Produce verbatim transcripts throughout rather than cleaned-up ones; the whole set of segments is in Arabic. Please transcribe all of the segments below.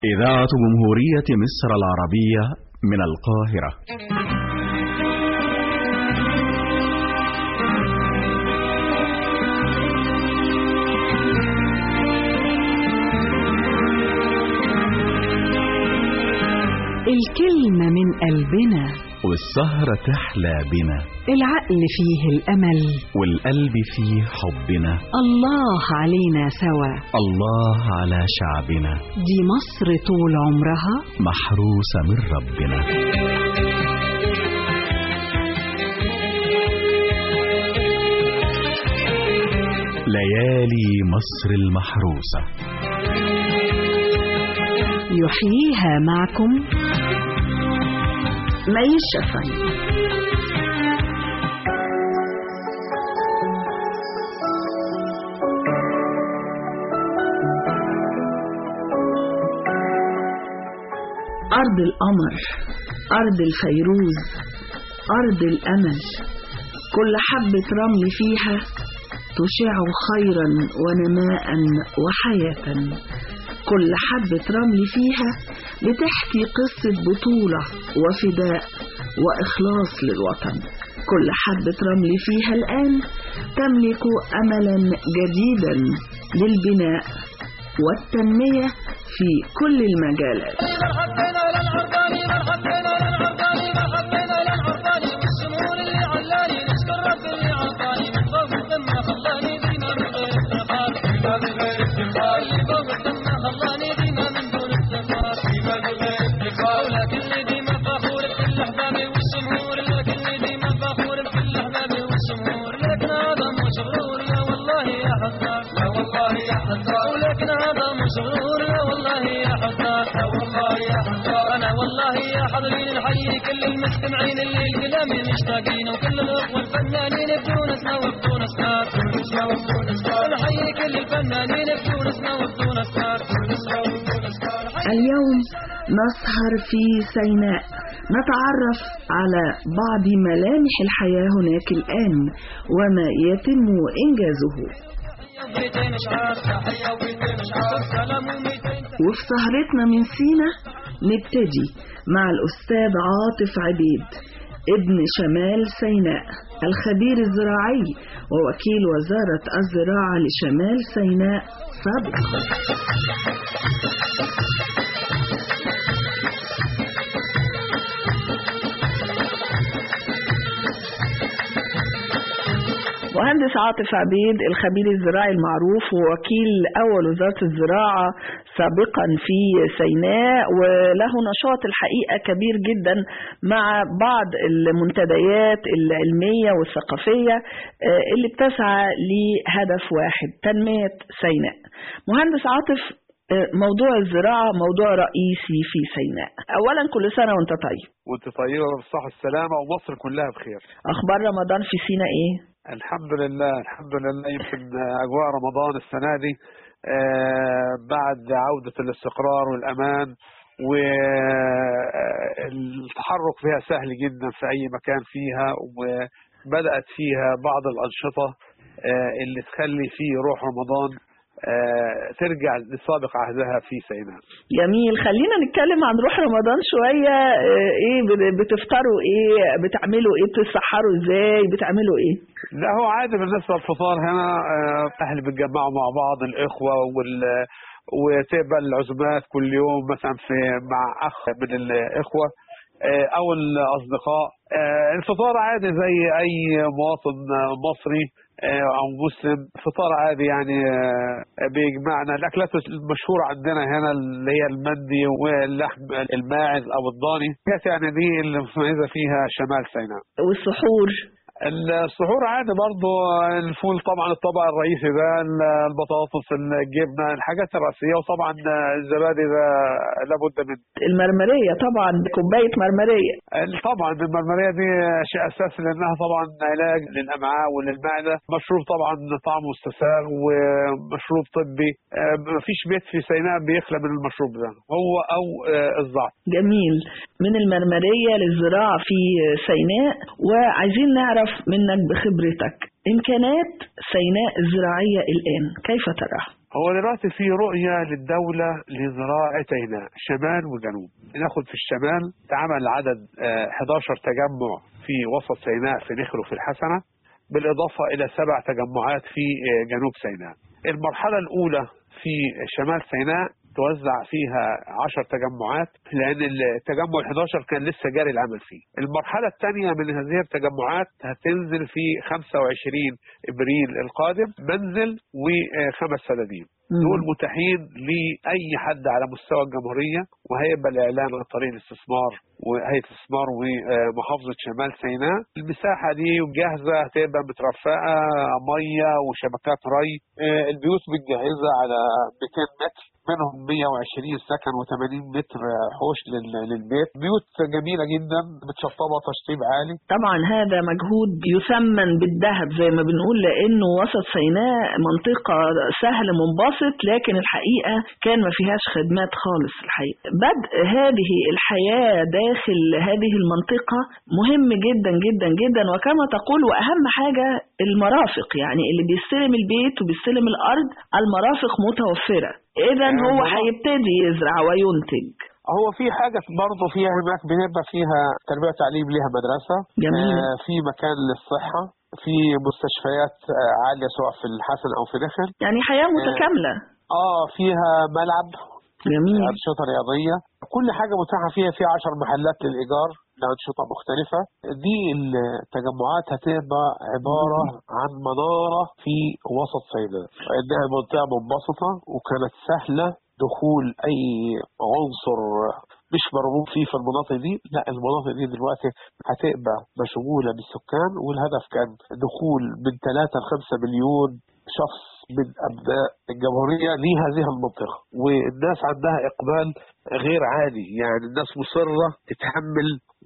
إذاعة جمهورية مصر العربية من القاهرة. الكلمة من قلبنا والسهرة تحلى بنا، العقل فيه الأمل والقلب فيه حبنا. الله علينا سوا، الله على شعبنا، دي مصر طول عمرها محروسة من ربنا. ليالي مصر المحروسة يحييها معكم مي الشفعي. أرض القمر، أرض الفيروز، أرض الأمل، كل حبة رمل فيها تشع خيرا ونماء وحياة. كل حبة رمل فيها بتحكي قصة بطولة وفداء وإخلاص للوطن. كل حبة رمل فيها الآن تملك أملا جديدا للبناء والتنمية في كل المجالات. نحيي كل المستمعين اللي الكلام مشتاقين، وكل الاخوه الفنانين بدون اسماء وبدون اسماء. نحيي كل الفنانين بدون اسماء وبدون اسماء. اليوم نسهر في سيناء، نتعرف على بعض ملامح الحياة هناك الآن وما يتم إنجازه. وفي سهرتنا من سيناء نبتدي مع الأستاذ عاطف عبيد ابن شمال سيناء، الخبير الزراعي ووكيل وزارة الزراعة لشمال سيناء سابقا. مهندس عاطف عبيد الخبير الزراعي المعروف ووكيل أول وزارة الزراعة سابقا في سيناء، وله نشاط الحقيقة كبير جدا مع بعض المنتديات العلمية والثقافية اللي بتسعى لهدف واحد، تنمية سيناء. مهندس عاطف، موضوع الزراعة موضوع رئيسي في سيناء. أولا كل سنة وانت طيب. وانت طيبة بالصحة والسلامة ومصر كلها بخير. أخبار رمضان في سيناء إيه؟ الحمد لله الحمد لله. يمكن أجواء رمضان السنة دي آه بعد عودة الاستقرار والأمان والتحرك فيها سهل جدا في أي مكان فيها، وبدأت فيها بعض الأنشطة آه اللي تخلي فيه روح رمضان آه ترجع لسابق عهدها في سيناء. جميل، خلينا نتكلم عن روح رمضان شوية. آه ايه بتفطروا ايه، بتعملوا ايه، بتسحروا ازاي، بتعملوا ايه؟ لا هو عادي بالنسبة للفطار هنا آه اهل بتجمعوا مع بعض الاخوة وال وتقبل العزومات كل يوم مثلا في مع اخ من الاخوة آه او الاصدقاء. آه الفطار عادي زي اي مواطن مصري او مسلم، فطار عادي يعني بيجمعنا. الاكلات المشهوره عندنا هنا اللي هي المندي واللحم الماعز او الضاني، يعني دي اللي متميزه فيها شمال سيناء. والسحور السحور عادي برضو، الفول طبعا الطبق الرئيسي ده، البطاطس، الجبنه، الحاجات الرئيسيه، وطبعا الزبادي ده لابد منه. المرمريه طبعا، كوبايه مرمريه. طبعا المرمريه دي شيء اساسي لانها طبعا علاج للامعاء وللمعده، مشروب طبعا طعمه مستساغ ومشروب طبي. مفيش بيت في سيناء بيخلى من المشروب ده، هو او الزعتر. جميل. من المرمريه للزراعه في سيناء، وعايزين نعرف منك بخبرتك إمكانات سيناء الزراعية الآن كيف تراها؟ هو دلوقتي في رؤية للدولة لزراعة سيناء شمال وجنوب. ناخد في الشمال تعمل عدد إحدى عشر تجمع في وسط سيناء في نخل وفي الحسنة، بالإضافة إلى سبع تجمعات في جنوب سيناء. المرحلة الأولى في شمال سيناء توزع فيها عشر تجمعات، لأن التجمع الحادي عشر كان لسه جاري العمل فيه. المرحلة الثانية من هذه التجمعات هتنزل في خمسة وعشرين إبريل القادم، منزل وخمس سدادين. دول متاحين لأي حد على مستوى الجمهورية، وهيبقى الإعلان عن طريق الاستثمار وهيئة الاستثمار ومحافظة شمال سيناء. المساحة دي جاهزة، هتبقى مترفقة مية وشبكات ري. البيوت متجهزة على مئتين متر، منهم مئة وعشرين سكن وثمانين متر حوش للبيت. بيوت جميلة جدا متشطبة تشطيب عالي. طبعا هذا مجهود يثمن بالذهب زي ما بنقول، لأنه وسط سيناء منطقة سهل منبسط، لكن الحقيقة كان ما فيهاش خدمات خالص. الحقيقة بدء هذه الحياة داخل هذه المنطقة مهم جدا جدا جدا، وكما تقول وأهم حاجة المرافق، يعني اللي بيستلم البيت وبيستلم الأرض المرافق متوفرة، إذا هو هيبتدي يزرع وينتج. هو في حاجة برضه فيها هناك بنبقى فيها تربية وتعليم، ليها مدرسة. جميل. آه في مكان للصحة، في مستشفيات آه عالية سواء في الحسن أو في نخل، يعني حياة متكاملة. آه فيها ملعب، جميل، أنشطة رياضية، كل حاجة متاحة فيها. في عشر محلات للإيجار لأنشطة مختلفة. دي التجمعات هتبقى عبارة عن منارة في وسط سيناء، إنها منطقة منبسطة وكانت سهلة دخول أي عنصر مش مرغوب فيه في المناطق دي. لا، المناطق دي دلوقتي هتبقى مشغولة بالسكان، والهدف كان دخول من ثلاثة لخمسة مليون شخص من أبناء الجمهورية لهذه المنطقة، والناس عندها إقبال غير عادي. يعني الناس مصرة تتحمل،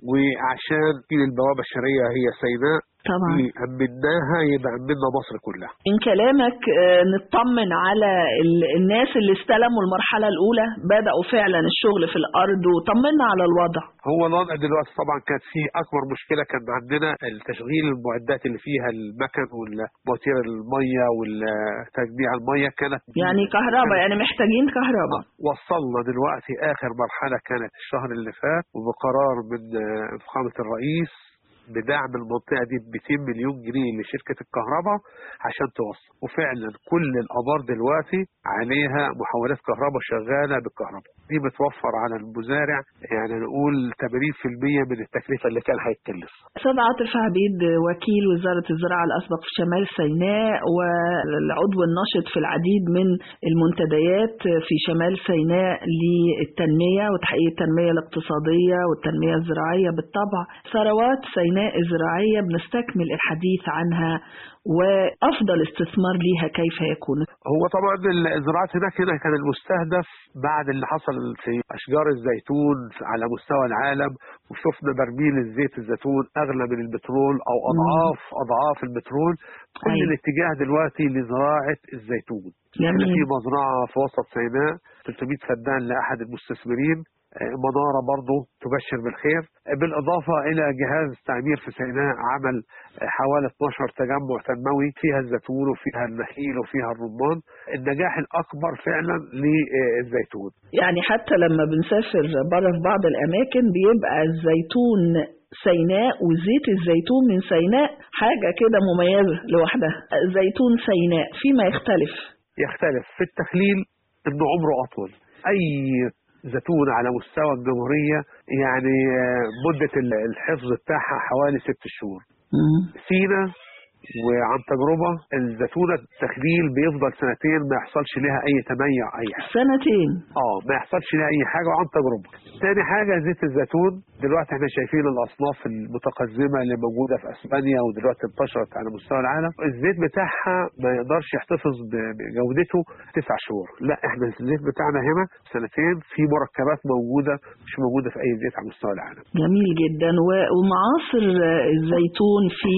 وعشان في البوابة الشرقية هي سيناء طبعا أمناها يبقى أمنا مصر كلها. من كلامك نطمن على الناس اللي استلموا المرحلة الأولى، بدأوا فعلا الشغل في الأرض، وطمنا على الوضع. هو الوضع دلوقتي طبعا كانت فيه أكبر مشكلة كان عندنا التشغيل المعدات اللي فيها المكن والمواتير المية والتجميع المية، كانت يعني كهرباء، يعني محتاجين كهرباء. وصلنا دلوقتي آخر مرحلة كانت الشهر اللي فات، وبقرار من فخامة الرئيس بدعم المنطقة دي ب مئتين مليون جنيه لشركة الكهرباء عشان توصل. وفعلا كل الآبار دلوقتي عليها محولات كهرباء شغالة بالكهرباء. دي بتوفر على المزارع يعني نقول ثمانين بالمئة من التكلفة اللي كان هيتكلف. أستاذ عاطف عبيد، وكيل وزارة الزراعة الأسبق في شمال سيناء، والعضو الناشط في العديد من المنتديات في شمال سيناء للتنمية وتحقيق التنمية الاقتصادية والتنمية الزراعية بالطبع. ثروات سيناء الزراعية بنستكمل الحديث عنها، وأفضل استثمار ليها كيف يكون؟ هو طبعا الزراعة هناك هنا كان المستهدف بعد اللي حصل في أشجار الزيتون على مستوى العالم، وشفنا برميل الزيت الزيتون أغلى من البترول أو أضعاف مم. أضعاف البترول. كل أي. الاتجاه دلوقتي لزراعة الزيتون. جميل. في مزرعة في وسط سيناء ثلاثمئة فدان لأحد المستثمرين، منارة برضو تبشر بالخير، بالإضافة إلى جهاز تعمير في سيناء عمل حوالي اثني عشر تجمع تنموي فيها الزيتون وفيها النخيل وفيها الرمان. النجاح الأكبر فعلا للزيتون. يعني حتى لما بنسافر بره في بعض الأماكن بيبقى الزيتون سيناء وزيت الزيتون من سيناء حاجة كده مميزة لوحدها. زيتون سيناء فيما يختلف يختلف في التخليل إنه عمره أطول. أي زيتون على مستوى الجمهورية يعني مدة الحفظ بتاعها حوالي ست شهور. سينا وعن تجربة الزيتونة التخليل بيفضل سنتين ما يحصلش لها أي تميع أي حاجة. سنتين؟ اه ما يحصلش لها أي حاجة وعن تجربة. تاني حاجة زيت الزيتون دلوقتي احنا شايفين الأصناف المتقدمة اللي موجودة في أسبانيا ودلوقتي انتشرت على مستوى العالم، الزيت بتاعها ما يقدرش يحتفظ بجودته تسع شهور. لا، احنا الزيت بتاعنا هنا سنتين، في مركبات موجودة مش موجودة في أي زيت على مستوى العالم. جميل جدا. ومعاصر الزيتون في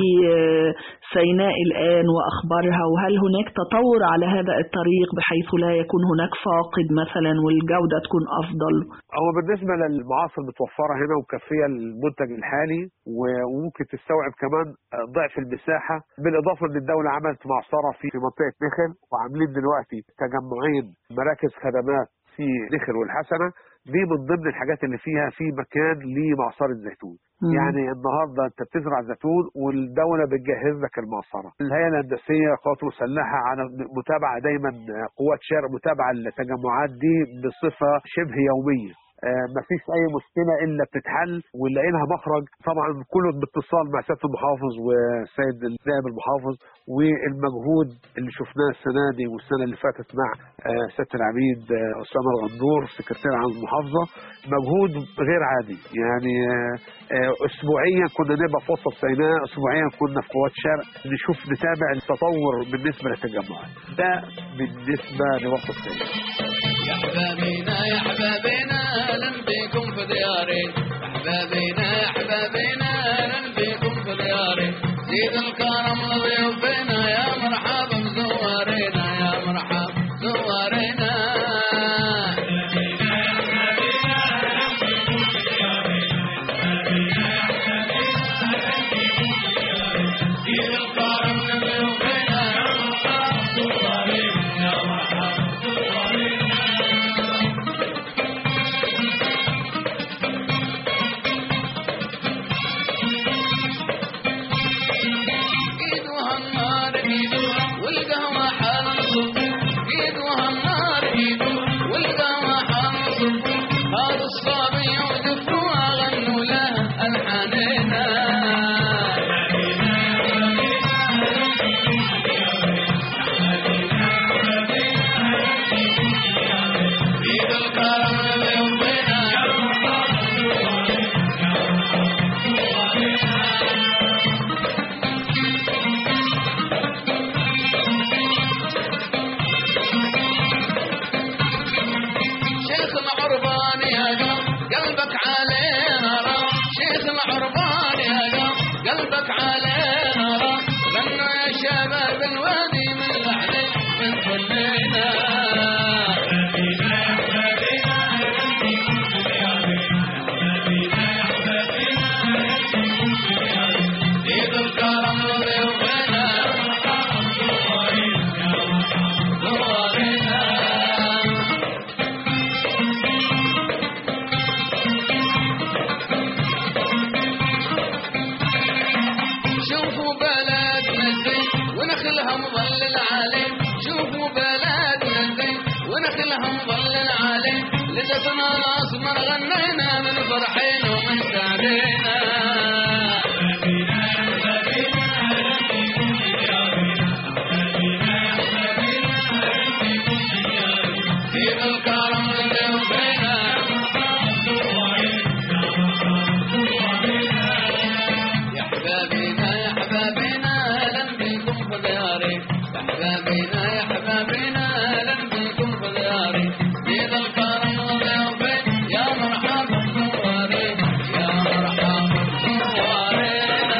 سيناء الآن وأخبارها، وهل هناك تطور على هذا الطريق بحيث لا يكون هناك فاقد مثلا والجودة تكون أفضل؟ هو بالنسبة للمعاصر المتوفرة هنا وك مكفيه المنتج الحالي، وممكن تستوعب كمان ضعف المساحه، بالاضافه ان الدوله عملت معصره في منطقه نخل، وعاملين دلوقتي تجمعين مراكز خدمات في نخل والحسنه. دي من ضمن الحاجات اللي فيها في مكان لمعصره زيتون. مم. يعني النهارده انت بتزرع زيتون والدوله بتجهز لك المعصره. الهيئه الهندسيه قوات مسلحه على متابعه دايما، قوات شرق متابعه التجمعات دي بصفه شبه يوميه. آه مفيش اي مشكله الا بتتحل ونلاقي لها مخرج. طبعا كله باتصال مع سياده المحافظ والسيد النائب المحافظ، والمجهود اللي شفناه السنه دي والسنه اللي فاتت مع آه سياده العميد آه اسامه الغندور سكرتير عام المحافظه، مجهود غير عادي. يعني آه آه اسبوعيا كنا نبقى في وسط سيناء، اسبوعيا كنا في قوات شرق نشوف نتابع التطور بالنسبه للتجمعات. ده بالنسبه لوسط سيناء. يا حبابينا يا حبابينا لن بكم في دياري، يا حبابينا يا حبابينا لن بكم في دياري، زيد الكرم لضيوفنا يا مرحبا زوارينا يا مرحبا زوارينا. قلبك علينا غنوا يا شباب الوادي من لحظة من كلنا. زيد الكرم لضيوفنا زوارينا. شوفوا بلدنا زين ونخلها مظلل عليه، شوفوا بلدنا زين ونخلها مظلل عليه، لجتنا الاسمر غنينا من فرحين ومن سعدينا. زيد الكرم لضيوفنا يا حبابينا يا حبابينا لن بكم في دياري، يا حبابينا يا حبابينا لن بكم في دياري، زيد الكرم لضيوفنا يا مرحبا زوارينا يا مرحبا زوارينا.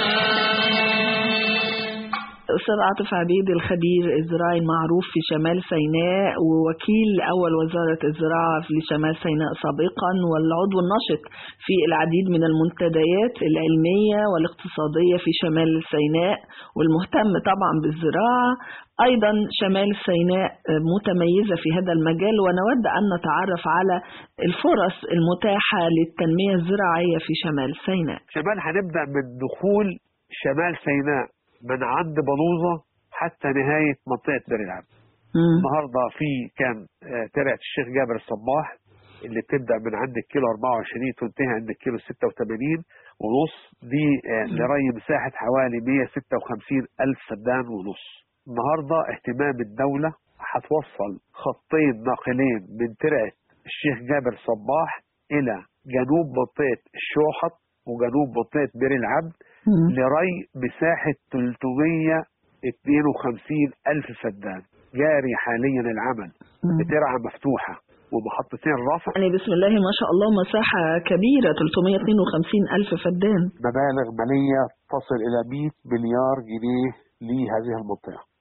أستاذ عاطف عبيد الخبير الزراعي المعروف في شمال سيناء ووكيل أول وزارة الزراعة في شمال سيناء سابقا، والعضو النشط في العديد من المنتديات العلمية والاقتصادية في شمال سيناء، والمهتم طبعا بالزراعة. أيضا شمال سيناء متميزة في هذا المجال، ونود أن نتعرف على الفرص المتاحة للتنمية الزراعية في شمال سيناء. شمال هنبدأ من دخول شمال سيناء من عند بلوزة حتى نهاية منطقة بئر العبد. النهارده في كان ترعة الشيخ جابر الصباح اللي بتبدأ من عند الكيلو أربعة وعشرين وتنتهي عند الكيلو ستة وثمانين ونص، دي لري مساحة حوالي مئة وستة وخمسين ألف فدان ونص. النهارده اهتمام الدولة هتوصل خطين ناقلين من ترعة الشيخ جابر الصباح إلى جنوب منطقة الشوحط وجنوب منطقة بئر العبد لري مساحة ثلاثمئة واثنين وخمسين ألف فدان. جاري حاليا العمل بترعة مفتوحة ومحطتين رفع. يعني بسم الله ما شاء الله مساحة كبيرة ثلاثمئة واثنين وخمسين ألف فدان. مبالغ مالية تصل إلى مئة مليار جنيه لهذه المنطقة.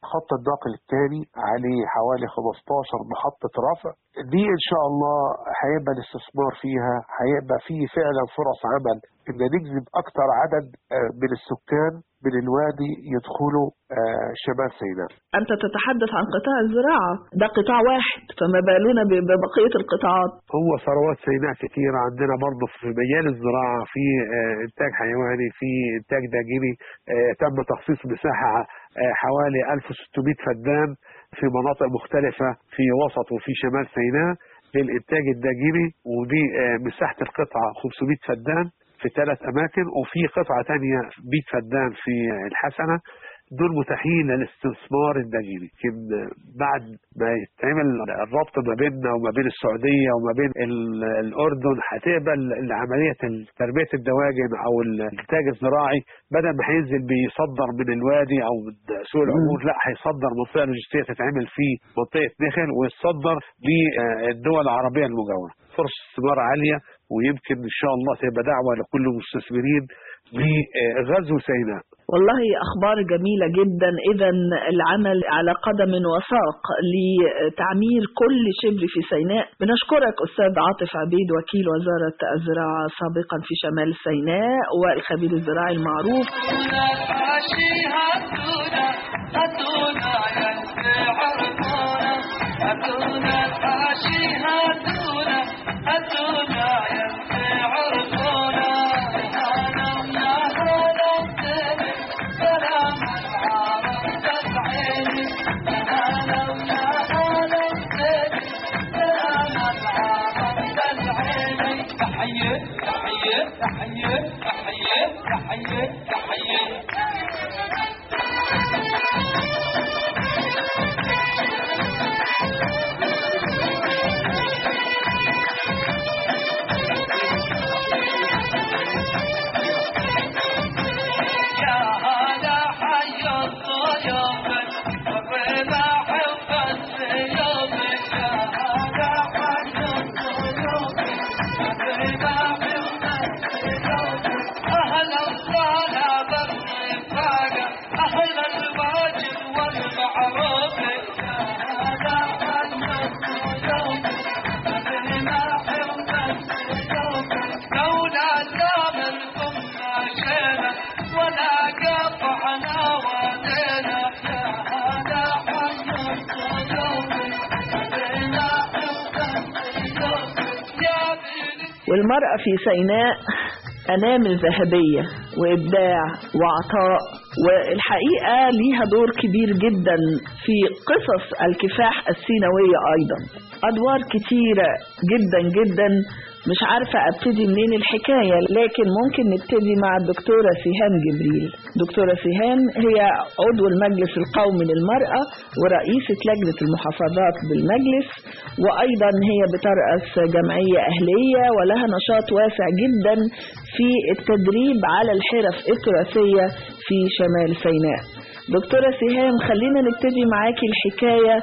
خط الناقل الثاني عليه حوالي خمستاشر محطة رفع. دي ان شاء الله هيبقى الاستثمار فيها، هيبقى فيه فعلا فرص عمل ان نجذب اكتر عدد من السكان من الوادي يدخلوا شمال سيناء. انت تتحدث عن قطاع الزراعة، ده قطاع واحد، فما بالنا ببقية القطاعات؟ هو ثروات سيناء كتيرة عندنا برضه في مجال الزراعة، في انتاج حيواني، في انتاج داجني. تم تخصيص مساحة حوالي ألف وستمائة فدان في مناطق مختلفة في وسط وفي شمال سيناء للإنتاج الداجني، ودي مساحة القطعة خمسمائة فدان في ثلاث أماكن، وفي قطعة تانية مائة فدان في الحسنة. دول متاحين للاستثمار الداجني. لكن بعد ما يتعمل الربط ما بيننا وما بين السعودية وما بين الأردن، هتقبل عملية تربية الدواجن أو الإنتاج الزراعي بدل ما هينزل بيصدر من الوادي أو من سوق العبور، لا هيصدر منطقة لوجستية تتعمل في منطقة نخل ويصدر للدول العربية المجاورة. فرصة استثمار عالية، ويمكن إن شاء الله تبقى دعوة لكل المستثمرين بغزو سيناء. والله أخبار جميلة جدا. إذا العمل على قدم وساق لتعمير كل شبر في سيناء. بنشكرك أستاذ عاطف عبيد، وكيل وزارة الزراعة سابقا في شمال سيناء والخبير الزراعي المعروف. والمرأة في سيناء أنامل ذهبية وإبداع وعطاء، والحقيقة ليها دور كبير جدا في قصص الكفاح السيناوية أيضا. أدوار كتيرة جدا جدا، مش عارفة أبتدي منين الحكاية، لكن ممكن نبتدي مع الدكتورة سهام جبريل. دكتورة سهام هي عضو المجلس القومي للمرأة ورئيسة لجنة المحافظات بالمجلس، وأيضا هي بترأس جمعية أهلية ولها نشاط واسع جدا في التدريب على الحرف التراثية في شمال سيناء. دكتورة سهام، خلينا نبتدي معاكي الحكاية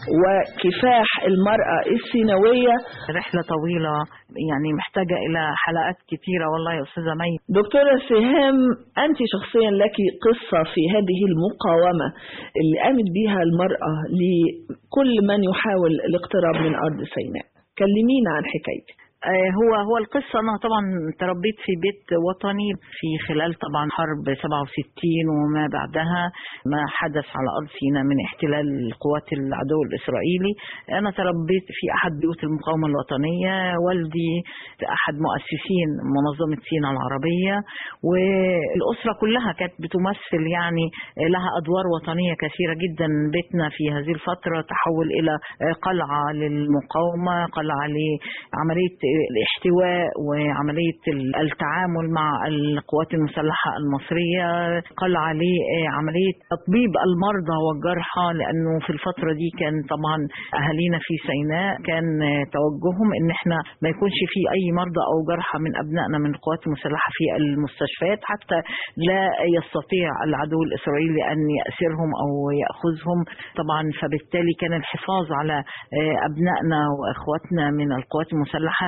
وكفاح المرأة السيناوية. رحلة طويلة يعني محتاجة إلى حلقات كثيرة والله يا أستاذة مي. دكتورة سهام، أنت شخصيا لك قصة في هذه المقاومة اللي قامت بها المرأة لكل من يحاول الاقتراب من أرض سيناء. كلمينا عن حكايتك. هو هو القصة أنا طبعا تربيت في بيت وطني في خلال طبعا حرب سبعة وستين وما بعدها ما حدث على أرض سيناء من احتلال قوات العدو الإسرائيلي. أنا تربيت في أحد بيوت المقاومة الوطنية، والدي أحد مؤسسين منظمة سيناء العربية، والأسرة كلها كانت بتمثل يعني لها أدوار وطنية كثيرة جدا. بيتنا في هذه الفترة تحول إلى قلعة للمقاومة، قلعة لعملية الاحتواء وعملية التعامل مع القوات المسلحة المصرية، قلعة لعملية تطبيب المرضى والجرحى، لأنه في الفترة دي كان طبعا أهالينا في سيناء كان توجههم إن احنا ما يكونش في أي مرضى أو جرحى من أبنائنا من القوات المسلحة في المستشفيات حتى لا يستطيع العدو الإسرائيلي أن يأسرهم أو يأخذهم طبعا. فبالتالي كان الحفاظ على أبنائنا وأخواتنا من القوات المسلحة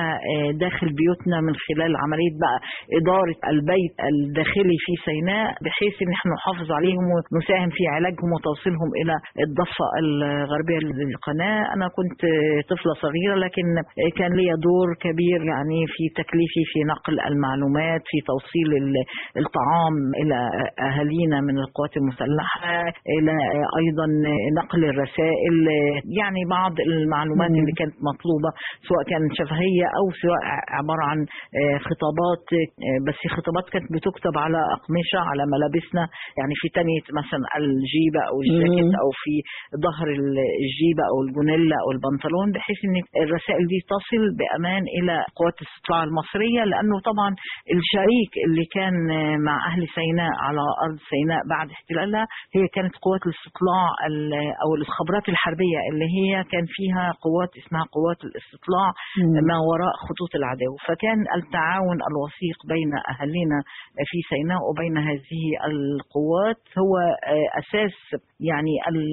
داخل بيوتنا من خلال عملية بقى إدارة البيت الداخلي في سيناء، بحيث ان احنا نحافظ عليهم ونساهم في علاجهم وتوصيلهم إلى الضفة الغربية للقناة. أنا كنت طفلة صغيرة لكن كان لي دور كبير يعني في تكليفي في نقل المعلومات، في توصيل الطعام إلى أهالينا من القوات المسلحة، إلى أيضا نقل الرسائل، يعني بعض المعلومات اللي كانت مطلوبة سواء كانت شفهية أو سواء عبارة عن خطابات، بس خطابات كانت بتكتب على أقمشة على ملابسنا، يعني في تانية مثلا الجيبة أو الجاكيت أو في ظهر الجيبة أو الجونيلا أو البنطلون، بحيث أن الرسائل دي تصل بأمان إلى قوات الاستطلاع المصرية، لأنه طبعا الشريك اللي كان مع أهل سيناء على أرض سيناء بعد احتلالها هي كانت قوات الاستطلاع أو الخبرات الحربية اللي هي كان فيها قوات اسمها قوات الاستطلاع ما وراء خطوط العدو. فكان التعاون الوثيق بين أهلنا في سيناء وبين هذه القوات هو أساس يعني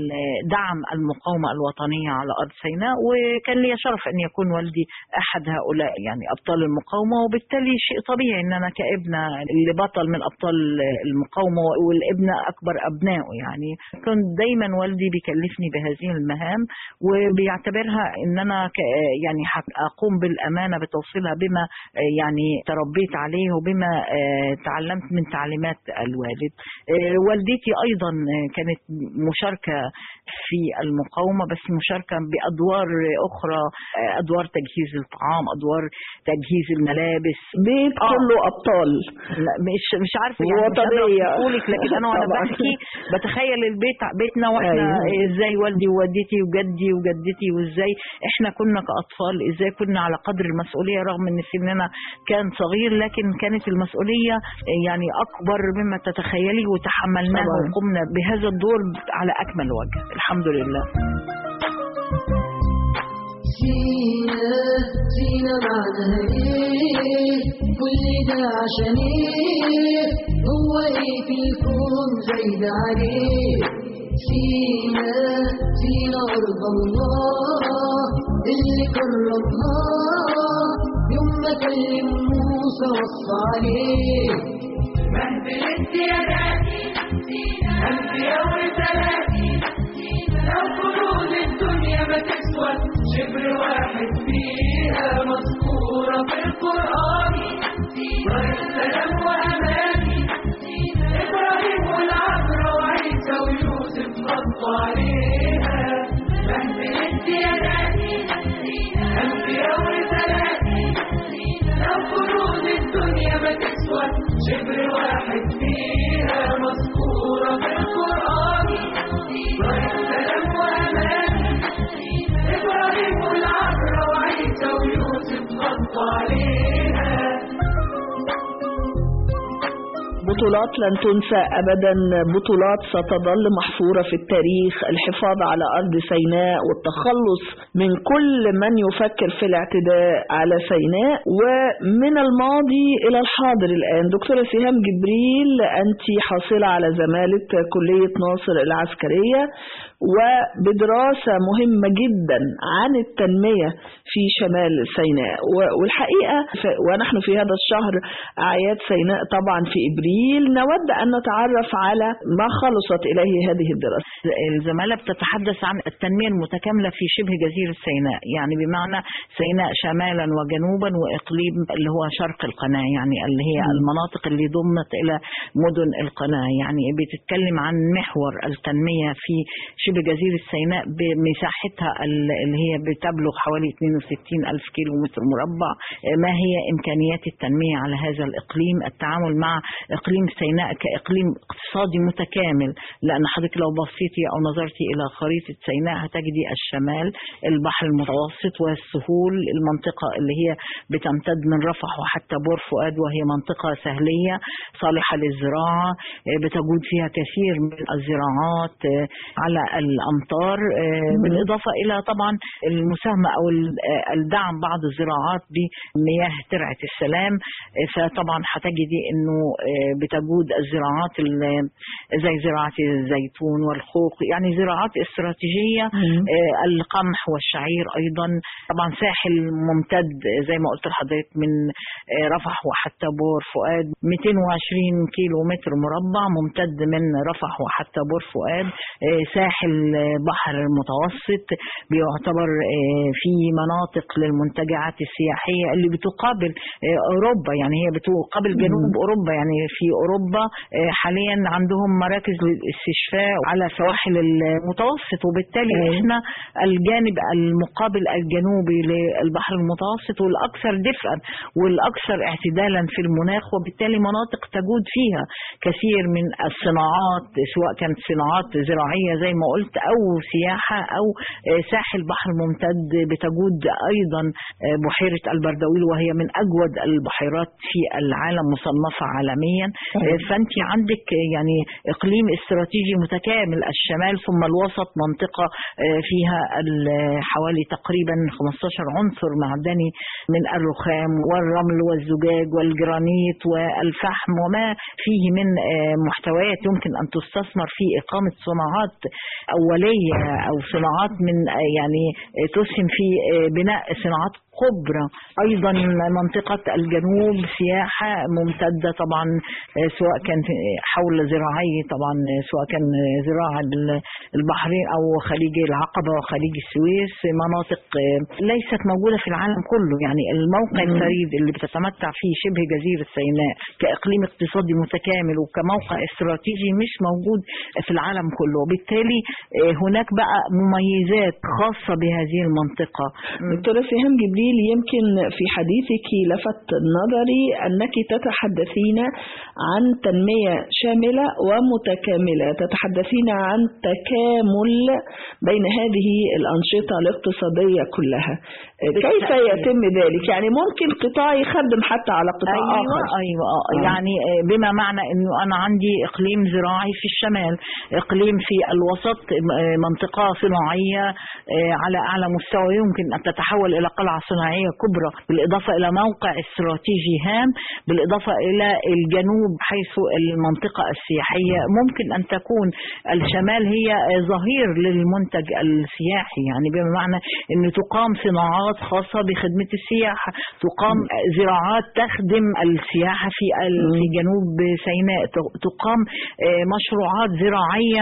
دعم المقاومة الوطنية على أرض سيناء. وكان لي شرف أن يكون والدي أحد هؤلاء يعني أبطال المقاومة، وبالتالي شيء طبيعي أن أنا كابنة اللي بطل من أبطال المقاومة والابنة أكبر أبنائه، يعني كنت دايما والدي بيكلفني بهذه المهام وبيعتبرها أن أنا يعني أقوم بالأمانة بتوصيلها بما يعني تربيت عليه وبما تعلمت من تعليمات الوالد. والدتي أيضا كانت مشاركة في المقاومة، بس مشاركة بأدوار أخرى، أدوار تجهيز الطعام، أدوار تجهيز الملابس. بيت كله أبطال، مش مش عارفة يعني وطنية، لكن أنا وأنا بحكي بتخيل البيت بيتنا وإحنا إزاي والدي ووالدتي وجدي وجدتي وإزاي إحنا كنا كأطفال، إزاي كنا على قدر المسؤولية رغم إن سننا كان صغير، لكن كانت المسؤولية يعني أكبر مما تتخيلي وتحملناه وقمنا بهذا الدور على أكمل وجه الحمد لله. سينا سينا معناها ايه؟ كل ده عشان ايه؟ هو ايه في الكون زايد عليه؟ سينا سينا أرض الله اللي كرمها يوم ما كلم موسى وصى عليه. مهد الاتياداتي أنبياء ورسالاتي لو كنوز الدنيا ما تسوى شبر واحد فيها مذكورة في القرآن. والسلام وأماني إبراهيم والعذراء وعيسى ويوسف غطوا عليها. مهد الاتياداتي أنبياء ورسالاتي لو كنوز الدنيا ما تسوى شبر واحد فيها مذكورة في القرآن. والسلام وأماني إبراهيم والعذراء وعيسى ويوسف غطوا عليها. بطولات لن تنسى أبدا، بطولات ستظل محفورة في التاريخ، الحفاظ على أرض سيناء والتخلص من كل من يفكر في الاعتداء على سيناء. ومن الماضي إلى الحاضر الآن دكتورة سهام جبريل، أنت حاصلة على زمالة كلية ناصر العسكرية وبدراسة مهمة جدا عن التنمية في شمال سيناء. والحقيقة ونحن في هذا الشهر أعياد سيناء طبعا في إبريل، نود أن نتعرف على ما خلصت إليه هذه الدراسة. الزمالة بتتحدث عن التنمية المتكاملة في شبه جزيرة سيناء، يعني بمعنى سيناء شمالا وجنوبا وإقليم اللي هو شرق القناة، يعني اللي هي المناطق اللي ضمت إلى مدن القناة. يعني بتتكلم عن محور التنمية في شبه جزيرة سيناء بمساحتها اللي هي بتبلغ حوالي اثنين وستين ألف كيلو متر مربع. ما هي إمكانيات التنمية على هذا الإقليم؟ التعامل مع إقليم سيناء كإقليم اقتصادي متكامل، لأن حضرتك لو بصيتي أو نظرتي إلى خريطة سيناء هتجدي الشمال البحر المتوسط والسهول، المنطقة اللي هي بتمتد من رفح وحتى بور فؤاد وهي منطقة سهلية صالحة للزراعة، بتجود فيها كثير من الزراعات على الأمطار، بالإضافة إلى طبعا المساهمة أو الدعم بعض الزراعات بمياه ترعة السلام. فطبعا هتجدي أنه بتجود الزراعات زي زراعة الزيتون والخوخ، يعني زراعات استراتيجية. القمح والشعير أيضا. طبعا ساحل ممتد زي ما قلت لحضرتك من رفح وحتى بور فؤاد مئتين وعشرين كيلو متر مربع ممتد من رفح وحتى بور فؤاد. ساحل بحر المتوسط بيعتبر في مناطق للمنتجعات السياحية اللي بتقابل أوروبا، يعني هي بتقابل جنوب أوروبا، يعني في أوروبا حاليا عندهم مراكز للاستشفاء على سواحل المتوسط، وبالتالي احنا الجانب المقابل الجنوبي للبحر المتوسط والأكثر دفئا والأكثر اعتدالا في المناخ، وبالتالي مناطق تجود فيها كثير من الصناعات سواء كانت صناعات زراعية زي ما قلت أو سياحة أو ساحل بحر ممتد. بتجود أيضا بحيرة البردويل وهي من أجود البحيرات في العالم مصنفة عالميا. فأنت عندك يعني إقليم استراتيجي متكامل، الشمال ثم الوسط منطقة فيها حوالي تقريبا خمسة عشر عنصر معدني من الرخام والرمل والزجاج والجرانيت والفحم وما فيه من محتويات يمكن أن تستثمر في إقامة صناعات أولية أو صناعات من يعني تسهم في بناء صناعات كبرى. أيضا منطقة الجنوب سياحة ممتدة طبعا سواء كان حول زراعي طبعا سواء كان زراعة البحرين أو خليج العقبة وخليج السويس، مناطق ليست موجودة في العالم كله. يعني الموقع الفريد اللي بتتمتع فيه شبه جزيرة سيناء كإقليم اقتصادي متكامل وكموقع استراتيجي مش موجود في العالم كله، وبالتالي هناك بقى مميزات خاصة بهذه المنطقة. دكتورة سهام جبريل، يمكن في حديثك لفت نظري أنك تتحدثين عن تنمية شاملة ومتكاملة، تتحدثين عن تكامل بين هذه الأنشطة الاقتصادية كلها. كيف يتم ذلك؟ يعني ممكن قطاع يخدم حتى على قطاع أيوة آخر. أيوة آه. يعني بما معنى أنه أنا عندي إقليم زراعي في الشمال، إقليم في الوسط، منطقة صناعية على أعلى مستوى يمكن أن تتحول إلى قلعة صناعية كبرى، بالإضافة إلى موقع استراتيجي هام، بالإضافة إلى الجنوب حيث المنطقة السياحية. ممكن أن تكون الشمال هي ظهير للمنتج السياحي، يعني بما معنى أن تقام صناعات خاصة بخدمة السياحة، تقام زراعات تخدم السياحة في في جنوب سيناء، تقام مشروعات زراعية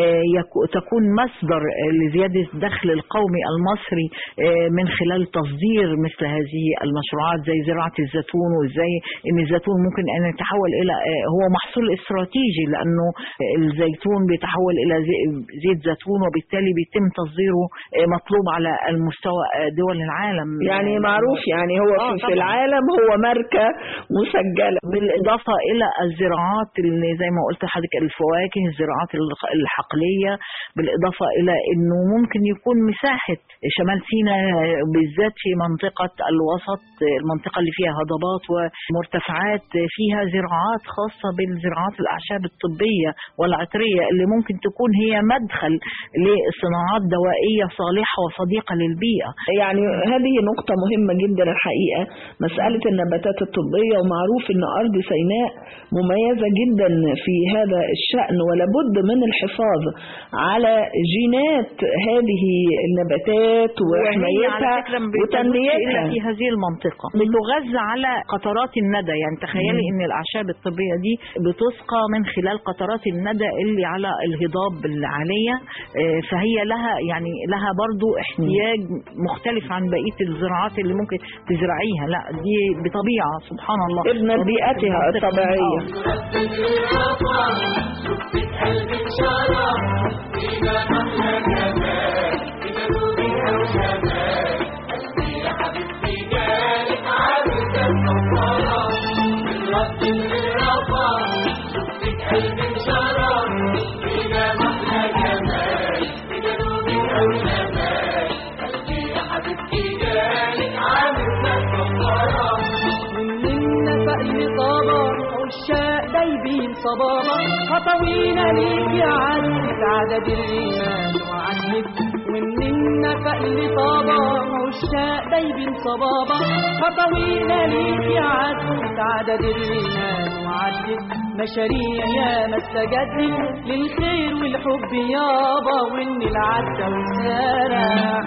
تكون مصدر لزيادة الدخل القومي المصري من خلال تصدير مثل هذه المشروعات زي زراعة الزيتون، وازاي ان الزيتون ممكن ان يتحول الى هو محصول استراتيجي لانه الزيتون بيتحول الى زيت زيتون وبالتالي بيتم تصديره مطلوب على المستوى دول العالم. يعني معروف يعني هو آه في العالم هو ماركة مسجلة، بالإضافة إلى الزراعات اللي زي ما قلت لحضرتك الفواكه، الزراعات الحقلية، بالإضافة إلى إنه ممكن يكون مساحة شمال سيناء بالذات في منطقة الوسط، المنطقة اللي فيها هضبات ومرتفعات فيها زراعات خاصة بالزراعات الأعشاب الطبية والعطرية اللي ممكن تكون هي مدخل لصناعات دوائية صالحة وصديقة للبيئة. يعني هذه نقطة مهمة جدا الحقيقة، مسألة النباتات الطبية، ومعروف أن أرض سيناء مميزة جدا في هذا الشأن، ولابد من الحفاظ على جينات هذه النباتات وحمايتها وتنميتها في هذه المنطقة. بتغذى على قطرات الندى، يعني تخيلي أن الأعشاب الطبية دي بتسقى من خلال قطرات الندى اللي على الهضاب العالية، فهي لها يعني لها برضو احتياج مختلف عن بقية الزراعات اللي ممكن تزرعيها، لا دي بطبيعة سبحان الله ابن بيئتها الطبيعية. صبابة خطوينا ليك يا عزيز عدد الإيمان وعزمك ومن النفق اللي طابة عشاق دايبين صبابة خطوينا ليك يا عدت عدد الرمال وعدت مشاريع يا ما استجدت للخير والحب يابا وإن العدة والسارع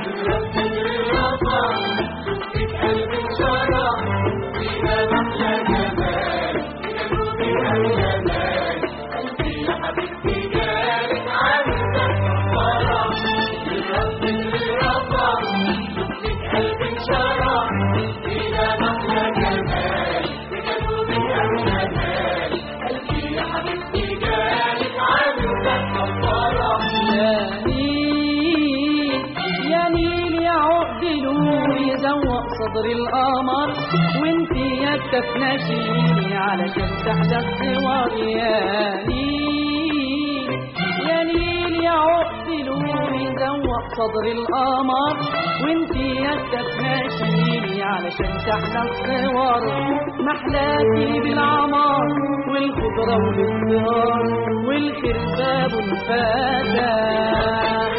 قلبي شرع فيها محلى جمال فيها جمال قلبي يا حبيبتي جالك عندك فرح الرب اللي رفع شفتك قلبي شرع فيها محلى جمال فيها جمال قلبي يا حبيبتي جالك عندك فرح يا نيل يا نيل يا عقد لوري زوق صدر القمر وانتي يا تفنشيني علشان تحدث صور يا نيل يا نيل يا عقد لوري زوق صدر القمر وانتي يا تفنشيني علشان تحدث صور محلاكي بالعمار والخضرة والازدهار والخرفاب والفتاة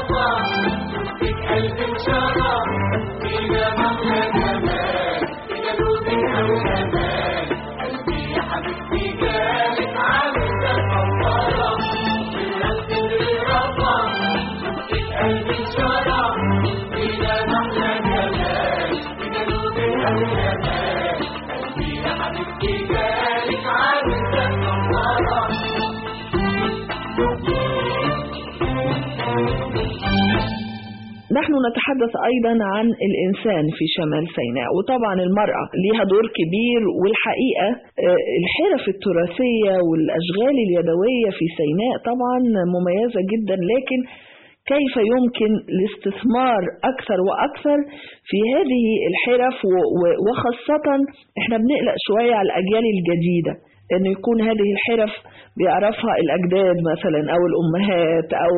قلبي انشرح فينا محلى جمال في قلوبنا وجمال قلبي يا حبيبتي جالك عندك فرح الرب اللي رفع شفتك قلبي انشرح فينا محلى جمال في قلوبنا وجمال قلبي يا حبيبتي جالك عندك فرح نحن نتحدث أيضا عن الإنسان في شمال سيناء، وطبعا المرأة ليها دور كبير. والحقيقة الحرف التراثية والأشغال اليدوية في سيناء طبعا مميزة جدا، لكن كيف يمكن الاستثمار أكثر وأكثر في هذه الحرف، وخاصة احنا بنقلق شوية على الأجيال الجديدة أن يكون هذه الحرف بيعرفها الأجداد مثلا أو الأمهات أو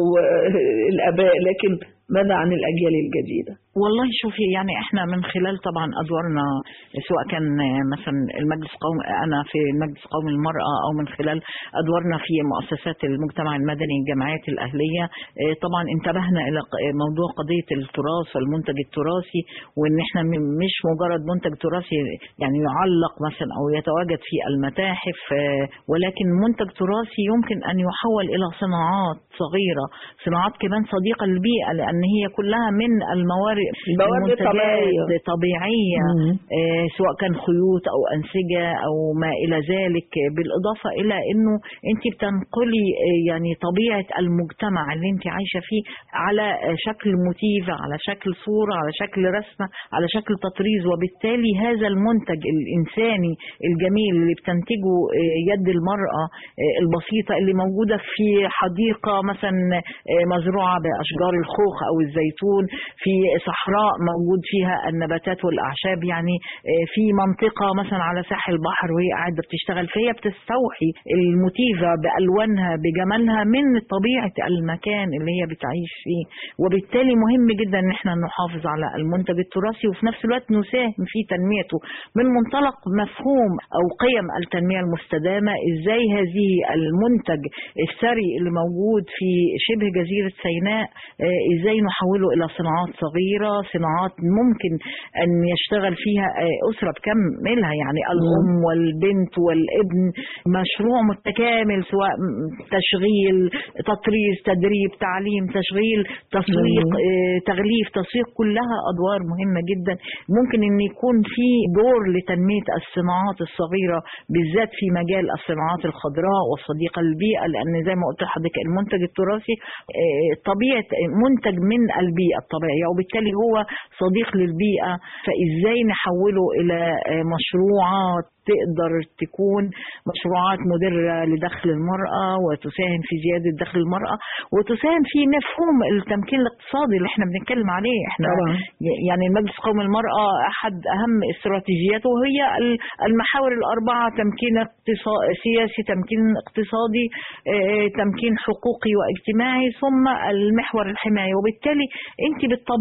الآباء، لكن ماذا عن الأجيال الجديدة؟ والله شوفي يعني احنا من خلال طبعا ادوارنا سواء كان مثلا المجلس القومي، انا في المجلس القومي للمرأة، او من خلال ادوارنا في مؤسسات المجتمع المدني الجمعيات الاهلية، طبعا انتبهنا الى موضوع قضية التراث والمنتج التراثي، وان احنا مش مجرد منتج تراثي يعني يعلق مثلا او يتواجد في المتاحف، ولكن منتج تراثي يمكن ان يحول الى صناعات صغيرة، صناعات كمان صديقة للبيئة، لان هي كلها من الموارد الموارد طبيعية, طبيعية آه سواء كان خيوط أو أنسجة أو ما إلى ذلك، بالإضافة إلى أنه أنت بتنقلي آه يعني طبيعة المجتمع اللي أنت عايشة فيه على آه شكل موتيف، على شكل صورة، على شكل رسمة، على شكل تطريز، وبالتالي هذا المنتج الإنساني الجميل اللي بتنتجه آه يد المرأة آه البسيطة اللي موجودة في حديقة مثلا آه مزروعة بأشجار الخوخ أو الزيتون، في صحراء موجود فيها النباتات والأعشاب، يعني في منطقة مثلا على ساحل البحر وهي قاعدة بتشتغل، فهي بتستوحي الموتيفة بألوانها بجمالها من طبيعة المكان اللي هي بتعيش فيه. وبالتالي مهم جدا ان احنا نحافظ على المنتج التراثي وفي نفس الوقت نساهم في تنميته من منطلق مفهوم او قيم التنمية المستدامة. ازاي هذه المنتج الثري اللي موجود في شبه جزيرة سيناء ازاي نحوله الى صناعات صغيرة، صناعات ممكن أن يشتغل فيها أسرة بكاملها، يعني الأم والبنت والابن، مشروع متكامل سواء تشغيل، تطريز، تدريب، تعليم، تشغيل، تسويق، تغليف، تسويق، كلها أدوار مهمة جدا. ممكن أن يكون في دور لتنمية الصناعات الصغيرة بالذات في مجال الصناعات الخضراء والصديقة للبيئة، لأن زي ما قلت لحضرتك المنتج التراثي طبيعة منتج من البيئة الطبيعية، وبالتالي هو صديق للبيئة. فإزاي نحوله إلى مشروعات تقدر تكون مشروعات مدرة لدخل المرأة وتساهم في زيادة دخل المرأة وتساهم في مفهوم التمكين الاقتصادي اللي احنا بنتكلم عليه. احنا طبعا. يعني المجلس القومي للمرأة أحد أهم استراتيجياته هي المحاور الأربعة: تمكين سياسي، تمكين اقتصادي، تمكين حقوقي واجتماعي، ثم المحور الحماية. وبالتالي انت بتطبقي كل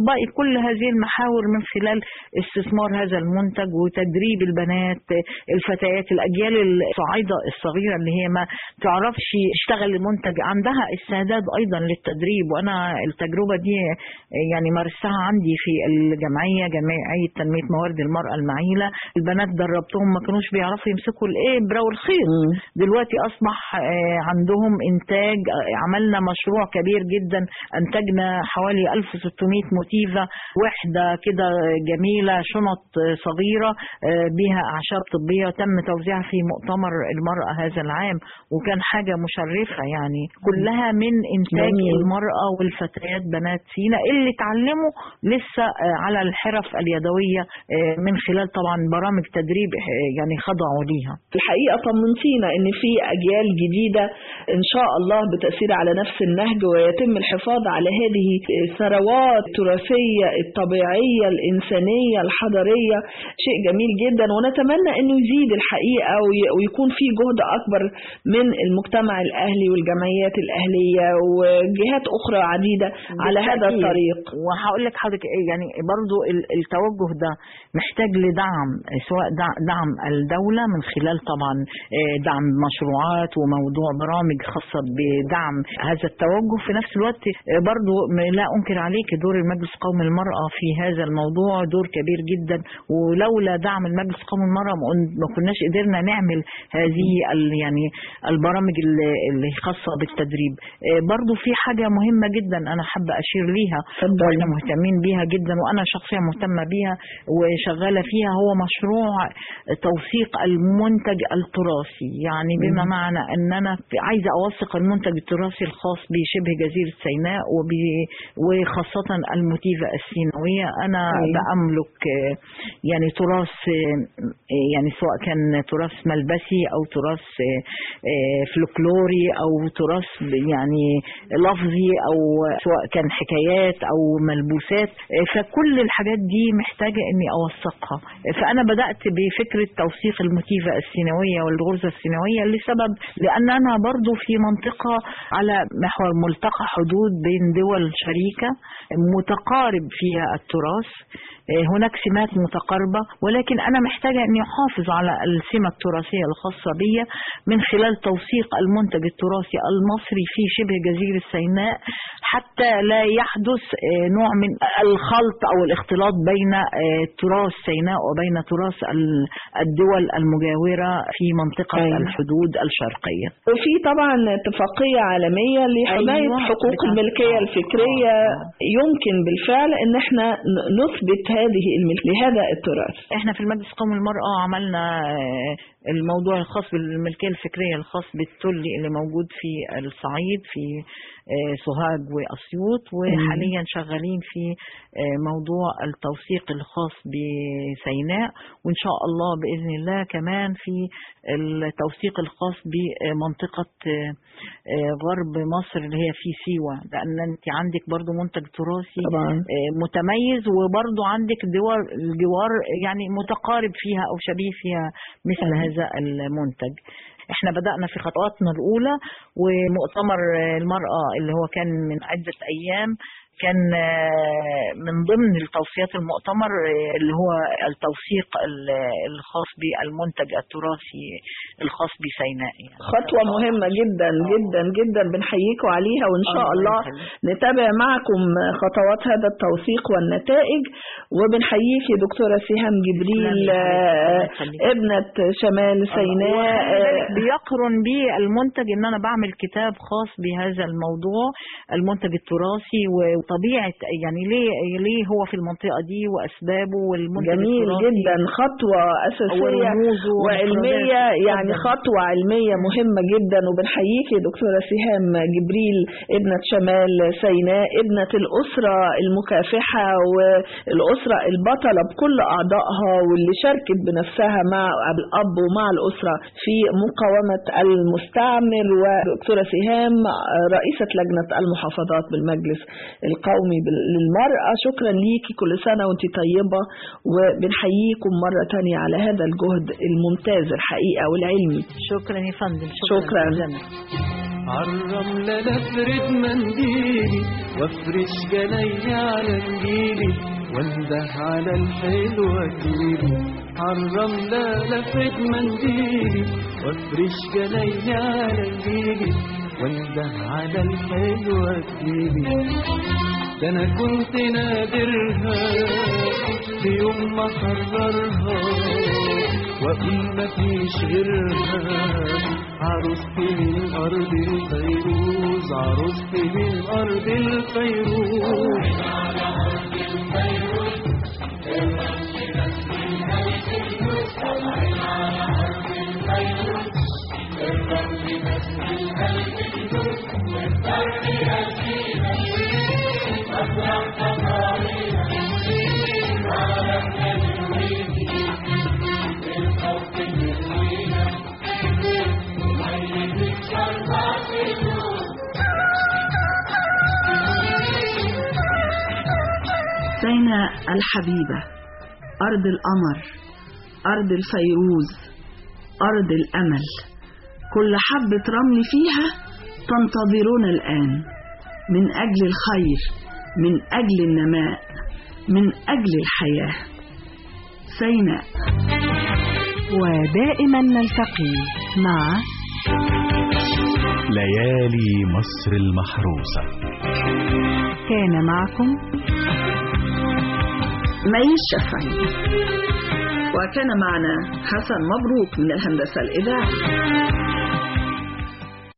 كل هذه المحاور من خلال استثمار هذا المنتج وتدريب البنات الفتيات الأجيال الصاعدة الصغيرة اللي هي ما تعرفش تشتغل المنتج، عندها استعداد أيضا للتدريب. وأنا التجربة دي يعني مارستها عندي في الجمعية، جمعية تنمية موارد المرأة المعيلة. البنات دربتهم ما كانوش بيعرفوا يمسكوا الإبرة والخيط، دلوقتي أصبح عندهم إنتاج. عملنا مشروع كبير جدا، أنتجنا حوالي ألف وستمائة موتيفة، وحدة كده جميلة، شنط صغيرة بها أعشاب طبية، تم توزيعها في مؤتمر المرأة هذا العام، وكان حاجة مشرفة يعني. كلها من إنتاج جميل. المرأة والفتيات بنات سينا اللي تعلموا لسه على الحرف اليدوية من خلال طبعا برامج تدريب يعني خضعوا ليها. الحقيقة طمنتينا إن في أجيال جديدة إن شاء الله بتأثير على نفس النهج، ويتم الحفاظ على هذه الثروات التراثية الطبيعية الإنسانية الحضارية. شيء جميل جدا، ونتمنى إنه يزيد الحقيقة ويكون في جهد أكبر من المجتمع الأهلي والجمعيات الأهلية وجهات أخرى عديدة على هذا الطريق. وهقول لك حضرتك يعني برضو التوجه ده محتاج لدعم، سواء دعم الدولة من خلال طبعا دعم مشروعات وموضوع برامج خاصة بدعم هذا التوجه. في نفس الوقت برضو لا أنكر عليك دور المجلس القومي للمرأة في هذا الموضوع دور كبير جدا، ولولا دعم المجلس القومي للمرأة ما كناش قدرنا نعمل هذه يعني البرامج اللي خاصة بالتدريب. برضو في حاجة مهمة جدا أنا حابة أشير ليها وإحنا مهتمين بيها جدا، وأنا شخصيا مهتمة بيها وشغالة فيها، هو مشروع توثيق المنتج التراثي. يعني بما معنى أن أنا عايزة أوثق المنتج التراثي الخاص بشبه جزيرة سيناء وخاصة الموتيفة السيناوية. أنا بأملك يعني تراث، يعني سواء كان تراث ملبسي أو تراث فلكلوري أو تراث يعني لفظي أو سواء كان حكايات أو ملبوسات، فكل الحاجات دي محتاجة إني أوثقها. فأنا بدأت بفكرة توثيق الموتيفة السيناوية والغرزة السيناوية لسبب لأن أنا برضو في منطقة على محور ملتقى حدود بين دول شريكة متقارب فيها التراث، هناك سمات متقاربة، ولكن أنا محتاجة أني أحافظ على السمة التراثية الخاصة بي من خلال توثيق المنتج التراثي المصري في شبه جزيرة سيناء، حتى لا يحدث نوع من الخلط أو الاختلاط بين تراث سيناء وبين تراث الدول المجاورة في منطقة أيوة. الحدود الشرقية. وفي طبعا اتفاقية عالمية لحماية أيوة. حقوق الملكية الفكرية. يمكن بالفعل أن احنا نثبت هذه الملك لهذا التراث. احنا في المجلس القومي للمرأة عملنا الموضوع الخاص بالملكية الفكرية الخاص بالتلي اللي موجود في الصعيد في سوهاج وأسيوط، وحاليا شغالين في موضوع التوثيق الخاص بسيناء، وإن شاء الله بإذن الله كمان في التوثيق الخاص بمنطقة غرب مصر اللي هي في سيوة، لأن أنت عندك برضو منتج تراثي متميز، وبرضو عندك دول الجوار يعني متقارب فيها أو شبيه فيها مثل هذا المنتج. احنا بدأنا في خطواتنا الأولى، ومؤتمر المرأة اللي هو كان من عدة أيام كان من ضمن التوصيات المؤتمر اللي هو التوثيق الخاص بالمنتج التراثي الخاص بسيناء. خطوة مهمة جدا جدا جدا بنحييكم عليها، وإن شاء الله نتابع معكم خطوات هذا التوثيق والنتائج. وبنحييك دكتورة سهام جبريل ابنة شمال سيناء. بيقرن بي المنتج ان انا بعمل كتاب خاص بهذا الموضوع المنتج التراثي وطبيعة يعني ليه ليه هو في المنطقة دي واسبابه والمنتج جميل التراثي. جدا، خطوة اساسية وعلمية، يعني خطوة علمية مهمة جدا. وبنحييك دكتورة سهام جبريل ابنة شمال سيناء، ابنة الأسرة المكافحة والأسرة البطلة بكل أعضائها، واللي شاركت بنفسها مع الأب ومع الأسرة في مقاومة المستعمر. ودكتورة سهام رئيسة لجنة المحافظات بالمجلس القومي للمرأة، شكرا ليكي، كل سنة وانت طيبة، وبنحييكم مرة تانية على هذا الجهد الممتاز الحقيقة والعلمي. شكرا يا فندم. شكرا, شكرا. عالرملة نفرد منديلي وافرش جناي على نجيلي وانده على الحلوة تجيلي عالرملة لفت منديلي وافرش جنايني على جيلي وانده على الحلوة تجيلي. ده انا كنت نادرها في يوم ما حررها واقول مفيش غيرها عروستي من ارض الفيروز عروستي من ارض الفيروز. سيناء الحبيبة، أرض القمر، أرض الفيروز، أرض الأمل، كل حبة رمل فيها تنتظرون الآن من أجل الخير، من أجل النماء، من أجل الحياة. سيناء. ودائما نلتقي مع ليالي مصر المحروسة. كان معكم مي الشافعي، وكان معنا حسن مبروك من الهندسة الإذاعية.